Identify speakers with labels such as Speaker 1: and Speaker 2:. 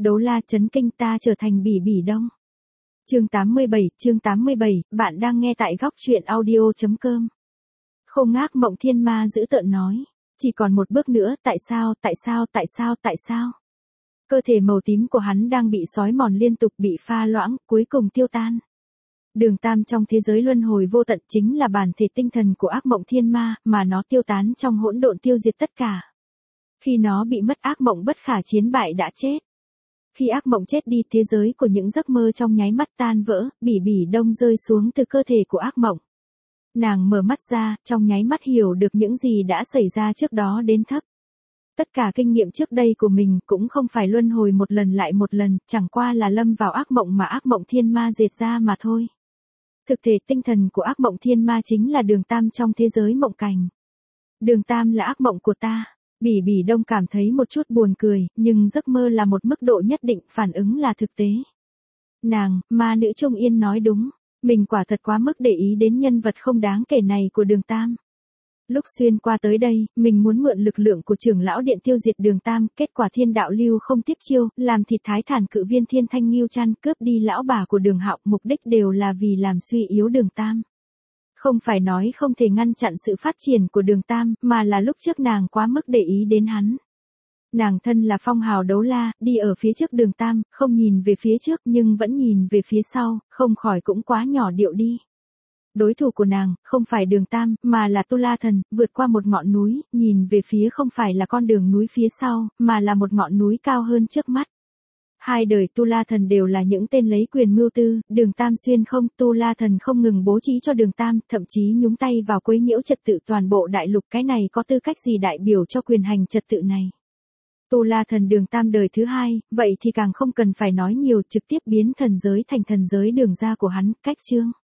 Speaker 1: Đấu La chấn kinh, ta trở thành Bỉ Bỉ Đông. Chương 87, bạn đang nghe tại góc truyện audio.com. Khô Ngác Mộng Thiên Ma dữ tợn nói, chỉ còn một bước nữa, tại sao? Cơ thể màu tím của hắn đang bị xói mòn liên tục, bị pha loãng, cuối cùng tiêu tan. Đường Tam trong thế giới luân hồi vô tận chính là bản thể tinh thần của ác mộng thiên ma, mà nó tiêu tán trong hỗn độn tiêu diệt tất cả. Khi nó bị mất, ác mộng bất khả chiến bại đã chết. Khi ác mộng chết đi, thế giới của những giấc mơ trong nháy mắt tan vỡ, Bỉ Bỉ Đông rơi xuống từ cơ thể của ác mộng. Nàng mở mắt ra, trong nháy mắt hiểu được những gì đã xảy ra trước đó đến thấp. Tất cả kinh nghiệm trước đây của mình cũng không phải luân hồi một lần lại một lần, chẳng qua là lâm vào ác mộng mà ác mộng thiên ma dệt ra mà thôi. Thực thể tinh thần của ác mộng thiên ma chính là Đường Tam trong thế giới mộng cảnh. Đường Tam là ác mộng của ta. Bỉ Bỉ Đông cảm thấy một chút buồn cười, nhưng giấc mơ là một mức độ nhất định, phản ứng là thực tế. Nàng, ma nữ Trung Yên nói đúng, mình quả thật quá mức để ý đến nhân vật không đáng kể này của Đường Tam. Lúc xuyên qua tới đây, mình muốn mượn lực lượng của trưởng lão điện tiêu diệt Đường Tam, kết quả Thiên Đạo Lưu không tiếp chiêu, làm thịt Thái Thản Cự Viên Thiên Thanh Ngưu Chăn, cướp đi lão bà của Đường Hạo, mục đích đều là vì làm suy yếu Đường Tam. Không phải nói không thể ngăn chặn sự phát triển của Đường Tam, mà là lúc trước nàng quá mức để ý đến hắn. Nàng thân là phong hào đấu la, đi ở phía trước Đường Tam, không nhìn về phía trước nhưng vẫn nhìn về phía sau, không khỏi cũng quá nhỏ điệu đi. Đối thủ của nàng, không phải Đường Tam, mà là Tu La Thần, vượt qua một ngọn núi, nhìn về phía không phải là con đường núi phía sau, mà là một ngọn núi cao hơn trước mắt. Hai đời Tu La Thần đều là những tên lấy quyền mưu tư, Đường Tam xuyên không, Tu La Thần không ngừng bố trí cho Đường Tam, thậm chí nhúng tay vào quấy nhiễu trật tự toàn bộ đại lục, cái này có tư cách gì đại biểu cho quyền hành trật tự này. Tu La Thần Đường Tam đời thứ hai, vậy thì càng không cần phải nói nhiều, trực tiếp biến thần giới thành thần giới Đường gia của hắn, cách chương.